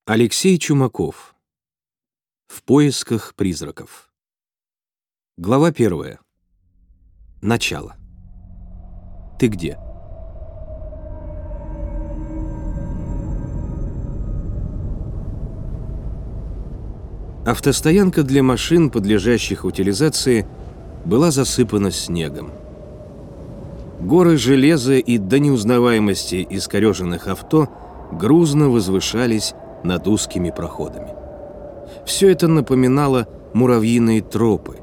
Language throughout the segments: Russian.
Алексей Чумаков. В поисках призраков. Глава 1. Начало. Ты где? Автостоянка для машин, подлежащих утилизации, была засыпана снегом. Горы железа и до неузнаваемости искореженных авто грузно возвышались над узкими проходами. Все это напоминало муравьиные тропы.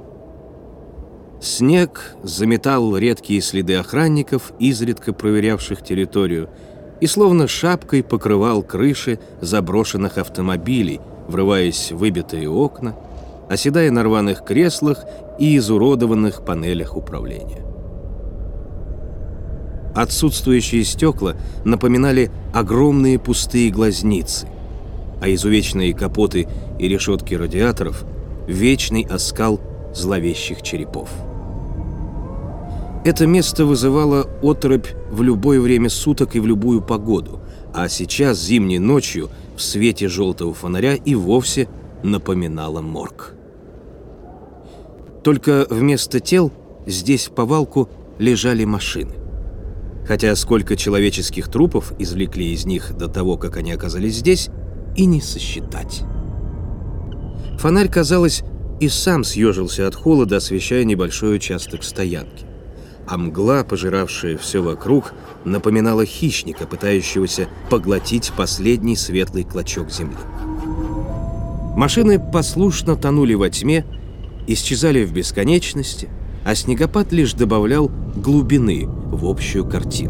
Снег заметал редкие следы охранников, изредка проверявших территорию, и словно шапкой покрывал крыши заброшенных автомобилей, врываясь в выбитые окна, оседая на рваных креслах и изуродованных панелях управления. Отсутствующие стекла напоминали огромные пустые глазницы, а изувеченные капоты и решетки радиаторов — вечный оскал зловещих черепов. Это место вызывало оторопь в любое время суток и в любую погоду, а сейчас, зимней ночью, в свете желтого фонаря и вовсе напоминало морг. Только вместо тел здесь в повалку лежали машины. Хотя сколько человеческих трупов извлекли из них до того, как они оказались здесь, и не сосчитать. Фонарь, казалось, и сам съежился от холода, освещая небольшой участок стоянки. А мгла, пожиравшая все вокруг, напоминала хищника, пытающегося поглотить последний светлый клочок земли. Машины послушно тонули во тьме, исчезали в бесконечности, а снегопад лишь добавлял глубины в общую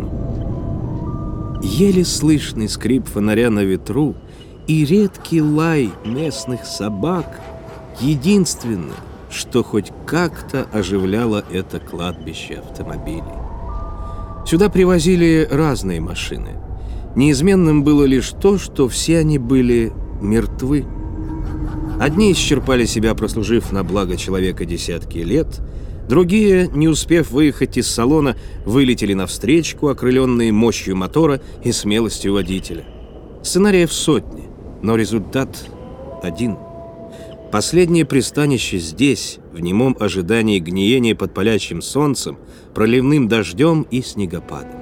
картину. Еле слышный скрип фонаря на ветру и редкий лай местных собак — единственное, что хоть как-то оживляло это кладбище автомобилей. Сюда привозили разные машины. Неизменным было лишь то, что все они были мертвы. Одни исчерпали себя, прослужив на благо человека десятки лет, другие, не успев выехать из салона, вылетели навстречку, окрыленные мощью мотора и смелостью водителя. Сценариев сотни, но результат один. Последнее пристанище здесь, в немом ожидании гниения под палящим солнцем, проливным дождем и снегопадом.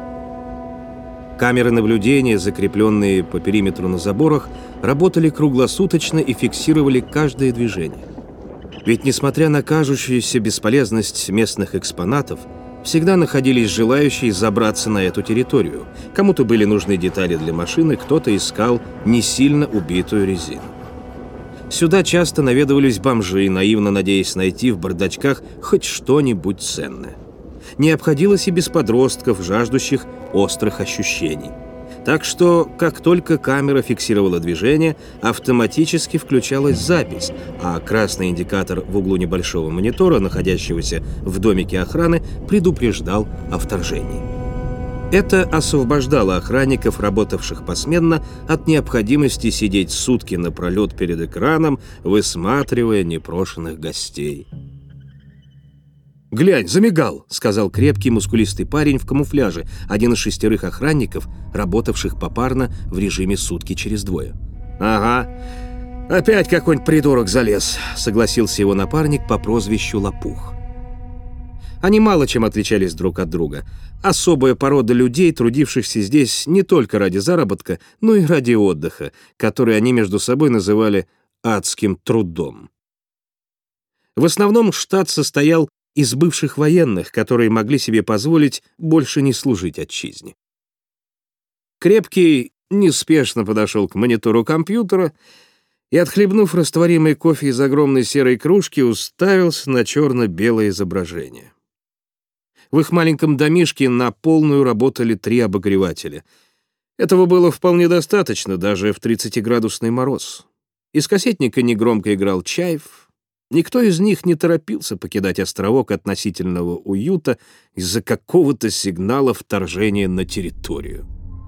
Камеры наблюдения, закрепленные по периметру на заборах, работали круглосуточно и фиксировали каждое движение. Ведь, несмотря на кажущуюся бесполезность местных экспонатов, всегда находились желающие забраться на эту территорию. Кому-то были нужны детали для машины, кто-то искал не сильно убитую резину. Сюда часто наведывались бомжи, наивно надеясь найти в бардачках хоть что-нибудь ценное. Не обходилось и без подростков, жаждущих острых ощущений. Так что, как только камера фиксировала движение, автоматически включалась запись, а красный индикатор в углу небольшого монитора, находящегося в домике охраны, предупреждал о вторжении. Это освобождало охранников, работавших посменно, от необходимости сидеть сутки напролет перед экраном, высматривая непрошенных гостей. «Глянь, замигал!» — сказал крепкий, мускулистый парень в камуфляже, один из 6 охранников, работавших попарно в режиме сутки через двое. «Ага, опять какой-нибудь придурок залез», — согласился его напарник по прозвищу Лопух. Они мало чем отличались друг от друга. Особая порода людей, трудившихся здесь не только ради заработка, но и ради отдыха, который они между собой называли «адским трудом». В основном штат состоял из бывших военных, которые могли себе позволить больше не служить отчизне. Крепкий неспешно подошел к монитору компьютера и, отхлебнув растворимый кофе из огромной серой кружки, уставился на черно-белое изображение. В их маленьком домишке на полную работали 3 обогревателя. Этого было вполне достаточно даже в 30-градусный мороз. Из кассетника негромко играл Чайф. Никто из них не торопился покидать островок относительного уюта из-за какого-то сигнала вторжения на территорию.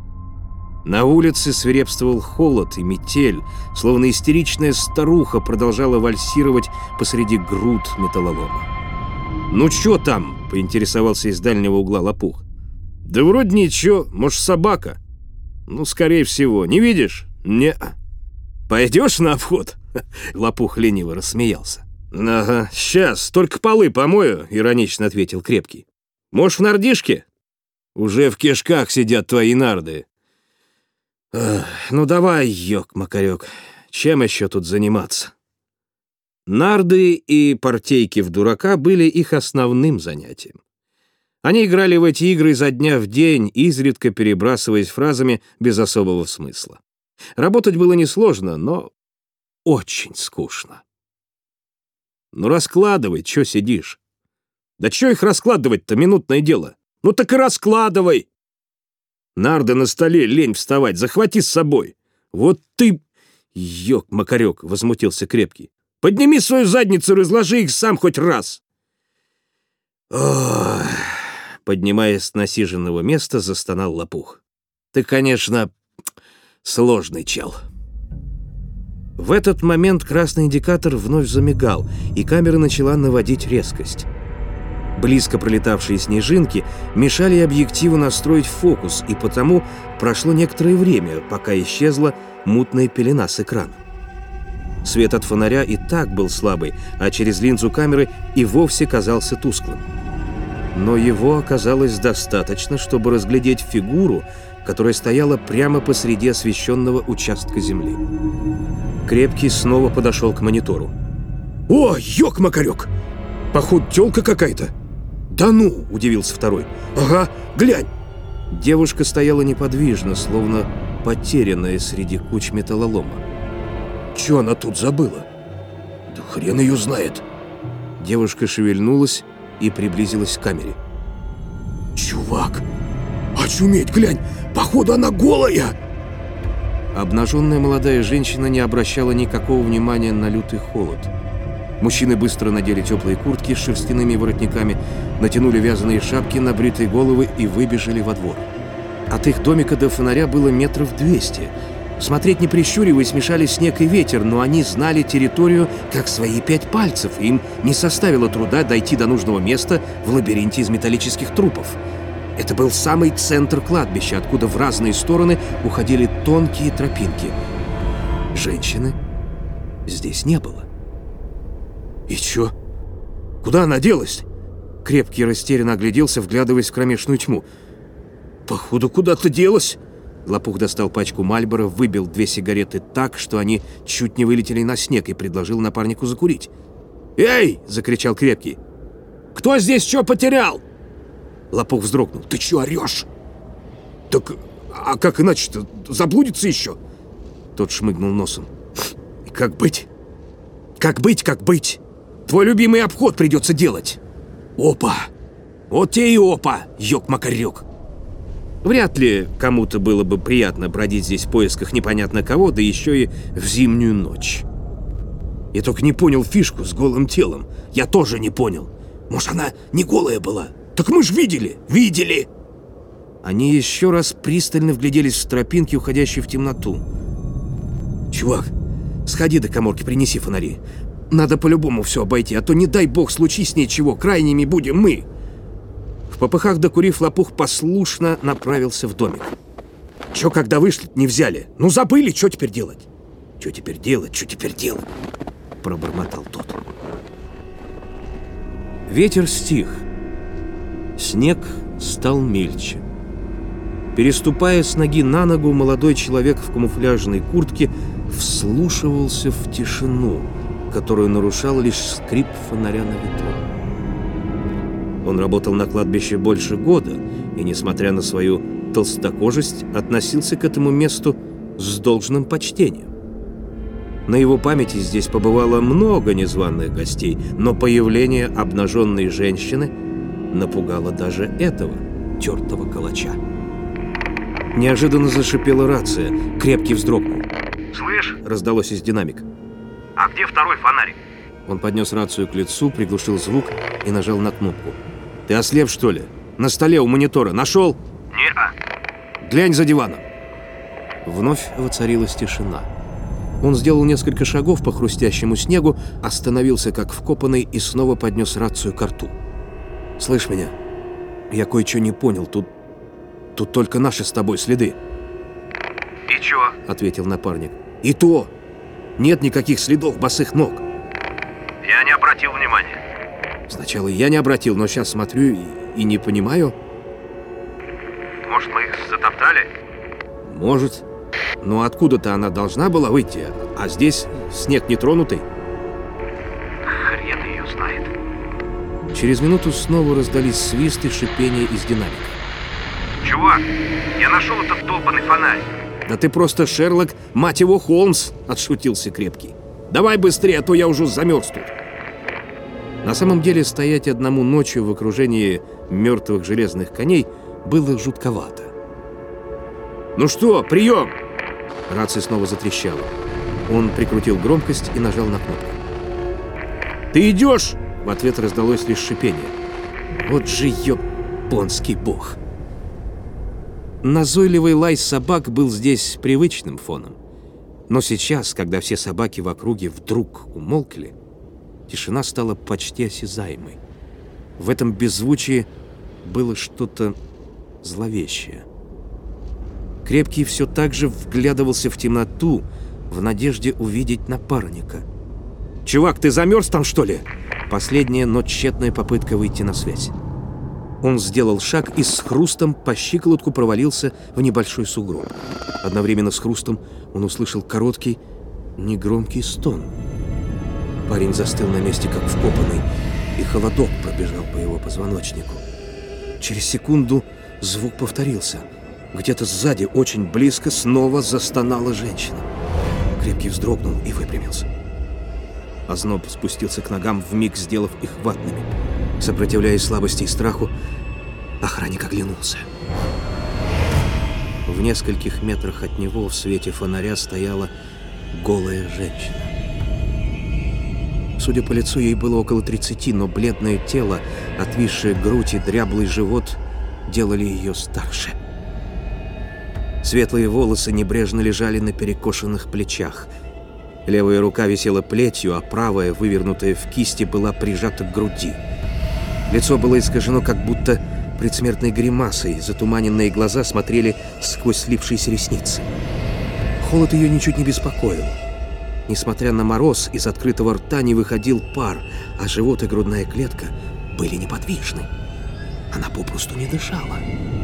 На улице свирепствовал холод и метель, словно истеричная старуха продолжала вальсировать посреди груд металлолома. «Ну чё там?» — поинтересовался из дальнего угла Лопух. «Да вроде ничего, может, собака?» «Ну, скорее всего. Не видишь? Не. Пойдешь на обход? Лопух лениво рассмеялся. Ага, сейчас, только полы помою, иронично ответил Крепкий. Может, в нардишке? Уже в кишках сидят твои нарды. Ну давай, ёк-макарёк, чем еще тут заниматься? Нарды и партейки в дурака были их основным занятием. Они играли в эти игры изо дня в день, изредка перебрасываясь фразами без особого смысла. Работать было несложно, но очень скучно. Ну раскладывай, чё сидишь? Да чё их раскладывать-то, минутное дело? Ну так и раскладывай! Нарды на столе, лень вставать, захвати с собой. Вот ты... Ёк-макарёк, возмутился Крепкий. Подними свою задницу и разложи их сам хоть раз. Ох... Поднимаясь с насиженного места, застонал Лопух. Ты, конечно, сложный чел. В этот момент красный индикатор вновь замигал, и камера начала наводить резкость. Близко пролетавшие снежинки мешали объективу настроить фокус, и потому прошло некоторое время, пока исчезла мутная пелена с экрана. Свет от фонаря и так был слабый, а через линзу камеры и вовсе казался тусклым. Но его оказалось достаточно, чтобы разглядеть фигуру, которая стояла прямо посреди освещенного участка земли. Крепкий снова подошел к монитору. «О, ёк-макарёк! Походу, тёлка какая-то!» «Да ну!» — удивился второй. «Ага, глянь!» Девушка стояла неподвижно, словно потерянная среди куч металлолома. «Чё она тут забыла?» «Да хрен её знает!» Девушка шевельнулась и приблизилась к камере. «Чувак! Очуметь, глянь! Походу, она голая!» Обнаженная молодая женщина не обращала никакого внимания на лютый холод. Мужчины быстро надели теплые куртки с шерстяными воротниками, натянули вязаные шапки на бритые головы и выбежали во двор. От их домика до фонаря было 200 метров. Смотреть не прищуриваясь, мешали снег и ветер, но они знали территорию как свои 5 пальцев, и им не составило труда дойти до нужного места в лабиринте из металлических трупов. Это был самый центр кладбища, откуда в разные стороны уходили тонкие тропинки. Женщины здесь не было. «И чё? Куда она делась?» Крепкий растерянно огляделся, вглядываясь в кромешную тьму. «Походу, куда-то делась!» Лопух достал пачку Мальборо, выбил 2 сигареты так, что они чуть не вылетели на снег, и предложил напарнику закурить. «Эй!» — закричал Крепкий. «Кто здесь что потерял?» Лопух вздрогнул. «Ты чё орёшь?» «Так, а как иначе-то? Заблудится еще?» Тот шмыгнул носом. «Как быть? Как быть, как быть? Твой любимый обход придется делать!» «Опа! Вот тебе и опа, ёк-макарёк!» Вряд ли кому-то было бы приятно бродить здесь в поисках непонятно кого, да еще и в зимнюю ночь. Я только не понял фишку с голым телом. Я тоже не понял. Может, она не голая была? Так мы ж видели! Видели! Они еще раз пристально вгляделись в тропинки, уходящие в темноту. «Чувак, сходи до каморки, принеси фонари. Надо по-любому все обойти, а то, не дай бог, случись с ней чего, крайними будем мы!» В попыхах докурив, Лопух послушно направился в домик. «Чё, когда вышли, не взяли? Ну, забыли, что теперь делать?» «Что теперь делать? Что теперь делать?» — пробормотал тот. Ветер стих. Снег стал мельче. Переступая с ноги на ногу, молодой человек в камуфляжной куртке вслушивался в тишину, которую нарушал лишь скрип фонаря на ветру. Он работал на кладбище больше года и, несмотря на свою толстокожесть, относился к этому месту с должным почтением. На его памяти здесь побывало много незваных гостей, но появление обнаженной женщины напугало даже этого тертого калача. Неожиданно зашипела рация. Крепкий вздрогнул. «Слышь?» — раздалось из динамика. «А где второй фонарик?» Он поднес рацию к лицу, приглушил звук и нажал на кнопку. «Ты ослеп, что ли? На столе у монитора. Нашел?» «Не-а». «Глянь за диваном». Вновь воцарилась тишина. Он сделал несколько шагов по хрустящему снегу, остановился как вкопанный и снова поднес рацию к рту. «Слышь меня? Я кое-что не понял. Тут только наши с тобой следы». «И ничего. — ответил напарник. «И то! Нет никаких следов босых ног». Я не обратил внимания. Сначала я не обратил, но сейчас смотрю и не понимаю. Может, мы их затоптали? Может. Но откуда-то она должна была выйти, а здесь снег нетронутый. Хрен ее знает. Через минуту снова раздались свисты, шипения из динамика. Чувак, я нашел этот долбанный фонарь. «Да ты просто Шерлок, мать его, Холмс!» — отшутился Крепкий. «Давай быстрее, а то я уже замерз тут». На самом деле, стоять одному ночью в окружении мертвых железных коней было жутковато. «Ну что, прием!» Рация снова затрещала. Он прикрутил громкость и нажал на кнопку. «Ты идешь?» В ответ раздалось лишь шипение. «Вот же японский бог!» Назойливый лай собак был здесь привычным фоном. Но сейчас, когда все собаки в округе вдруг умолкли, тишина стала почти осязаемой. В этом беззвучии было что-то зловещее. Крепкий все так же вглядывался в темноту, в надежде увидеть напарника. «Чувак, ты замерз там, что ли?» Последняя, но тщетная попытка выйти на связь. Он сделал шаг и с хрустом по щиколотку провалился в небольшой сугроб. Одновременно с хрустом он услышал короткий, негромкий стон. Парень застыл на месте, как вкопанный, и холодок пробежал по его позвоночнику. Через секунду звук повторился. Где-то сзади, очень близко, снова застонала женщина. Крепкий вздрогнул и выпрямился. Озноб спустился к ногам, вмиг сделав их ватными. Сопротивляясь слабости и страху, охранник оглянулся. В нескольких метрах от него в свете фонаря стояла голая женщина. Судя по лицу, ей было около 30, но бледное тело, отвисшая грудь и дряблый живот делали ее старше. Светлые волосы небрежно лежали на перекошенных плечах. Левая рука висела плетью, а правая, вывернутая в кисти, была прижата к груди. Лицо было искажено как будто предсмертной гримасой, затуманенные глаза смотрели сквозь слипшиеся ресницы. Холод ее ничуть не беспокоил. Несмотря на мороз, из открытого рта не выходил пар, а живот и грудная клетка были неподвижны. Она попросту не дышала.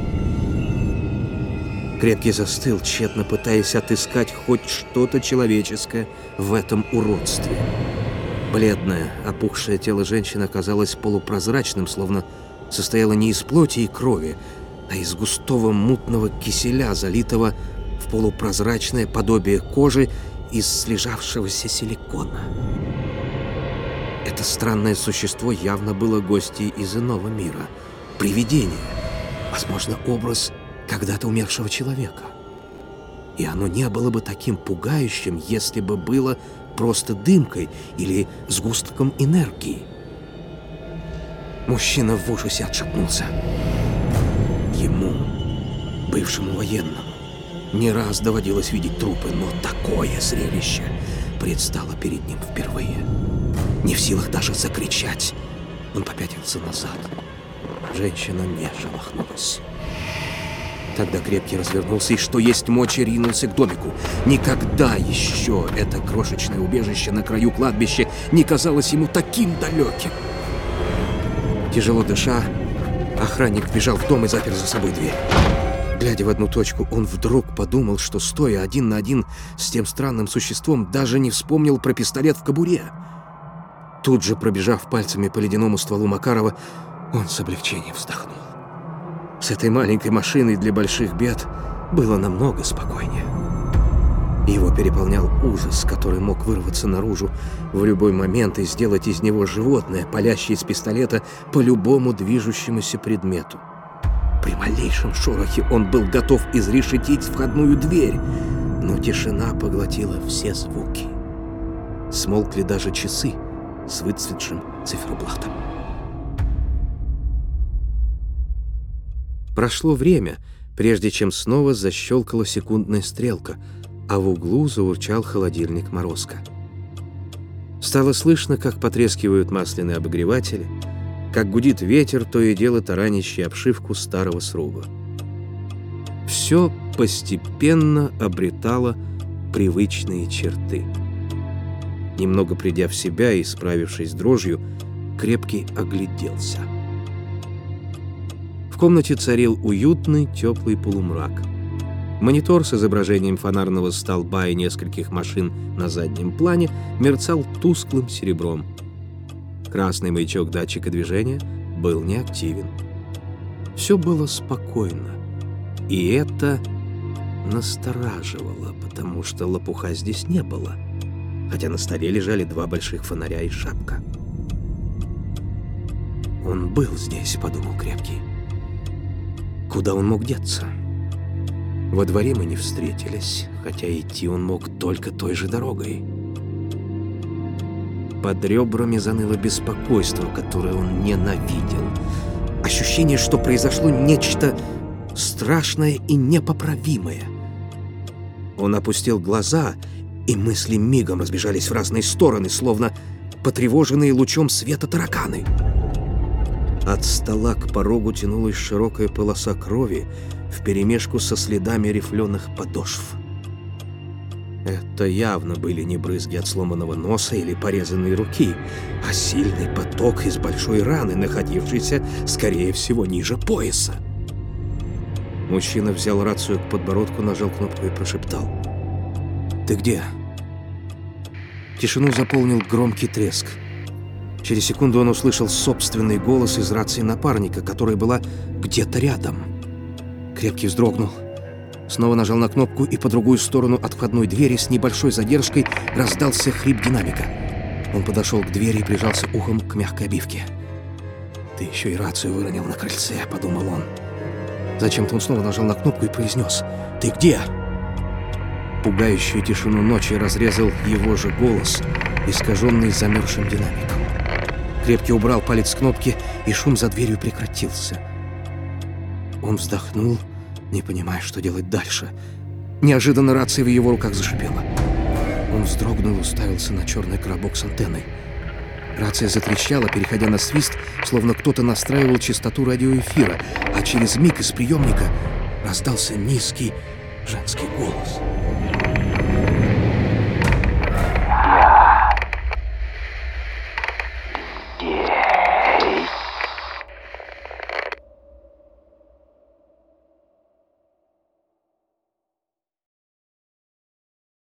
Крепкий застыл, тщетно пытаясь отыскать хоть что-то человеческое в этом уродстве. Бледное, опухшее тело женщины оказалось полупрозрачным, словно состояло не из плоти и крови, а из густого мутного киселя, залитого в полупрозрачное подобие кожи из слежавшегося силикона. Это странное существо явно было гостьей из иного мира. Привидение, возможно, образ когда-то умершего человека. И оно не было бы таким пугающим, если бы было просто дымкой или сгустком энергии. Мужчина в ужасе отшатнулся. Ему, бывшему военному, не раз доводилось видеть трупы, но такое зрелище предстало перед ним впервые. Не в силах даже закричать, он попятился назад. Женщина не шелохнулась. Тогда Крепкий развернулся и, что есть мочи, ринулся к домику. Никогда еще это крошечное убежище на краю кладбища не казалось ему таким далеким. Тяжело дыша, охранник бежал в дом и запер за собой дверь. Глядя в одну точку, он вдруг подумал, что, стоя один на один с тем странным существом, даже не вспомнил про пистолет в кобуре. Тут же, пробежав пальцами по ледяному стволу Макарова, он с облегчением вздохнул. С этой маленькой машиной для больших бед было намного спокойнее. Его переполнял ужас, который мог вырваться наружу в любой момент и сделать из него животное, палящее из пистолета по любому движущемуся предмету. При малейшем шорохе он был готов изрешетить входную дверь, но тишина поглотила все звуки. Смолкли даже часы с выцветшим циферблатом. Прошло время, прежде чем снова защелкала секундная стрелка, а в углу заурчал холодильник Морозко. Стало слышно, как потрескивают масляные обогреватели, как гудит ветер, то и дело таранящий обшивку старого сруба. все постепенно обретало привычные черты. Немного придя в себя и справившись с дрожью, Крепкий огляделся. В комнате царил уютный, теплый полумрак. Монитор с изображением фонарного столба и нескольких машин на заднем плане мерцал тусклым серебром. Красный маячок датчика движения был неактивен. Все было спокойно, и это настораживало, потому что лопуха здесь не было, хотя на столе лежали 2 больших фонаря и шапка. «Он был здесь», — подумал Крепкий. «Куда он мог деться? Во дворе мы не встретились, хотя идти он мог только той же дорогой». Под ребрами заныло беспокойство, которое он ненавидел. Ощущение, что произошло нечто страшное и непоправимое. Он опустил глаза, и мысли мигом разбежались в разные стороны, словно потревоженные лучом света тараканы. От стола к порогу тянулась широкая полоса крови вперемешку со следами рифленых подошв. Это явно были не брызги от сломанного носа или порезанной руки, а сильный поток из большой раны, находившейся, скорее всего, ниже пояса. Мужчина взял рацию к подбородку, нажал кнопку и прошептал: «Ты где?» Тишину заполнил громкий треск. Через секунду он услышал собственный голос из рации напарника, которая была где-то рядом. Крепкий вздрогнул, снова нажал на кнопку, и по другую сторону от входной двери с небольшой задержкой раздался хрип динамика. Он подошел к двери и прижался ухом к мягкой обивке. «Ты еще и рацию выронил на крыльце», — подумал он. Зачем-то он снова нажал на кнопку и произнес: «Ты где?» Пугающую тишину ночи разрезал его же голос, искаженный замерзшим динамиком. Крепкий убрал палец с кнопки, и шум за дверью прекратился. Он вздохнул, не понимая, что делать дальше. Неожиданно рация в его руках зашипела. Он вздрогнул и уставился на черный коробок с антенной. Рация затрещала, переходя на свист, словно кто-то настраивал частоту радиоэфира, а через миг из приемника раздался низкий женский голос.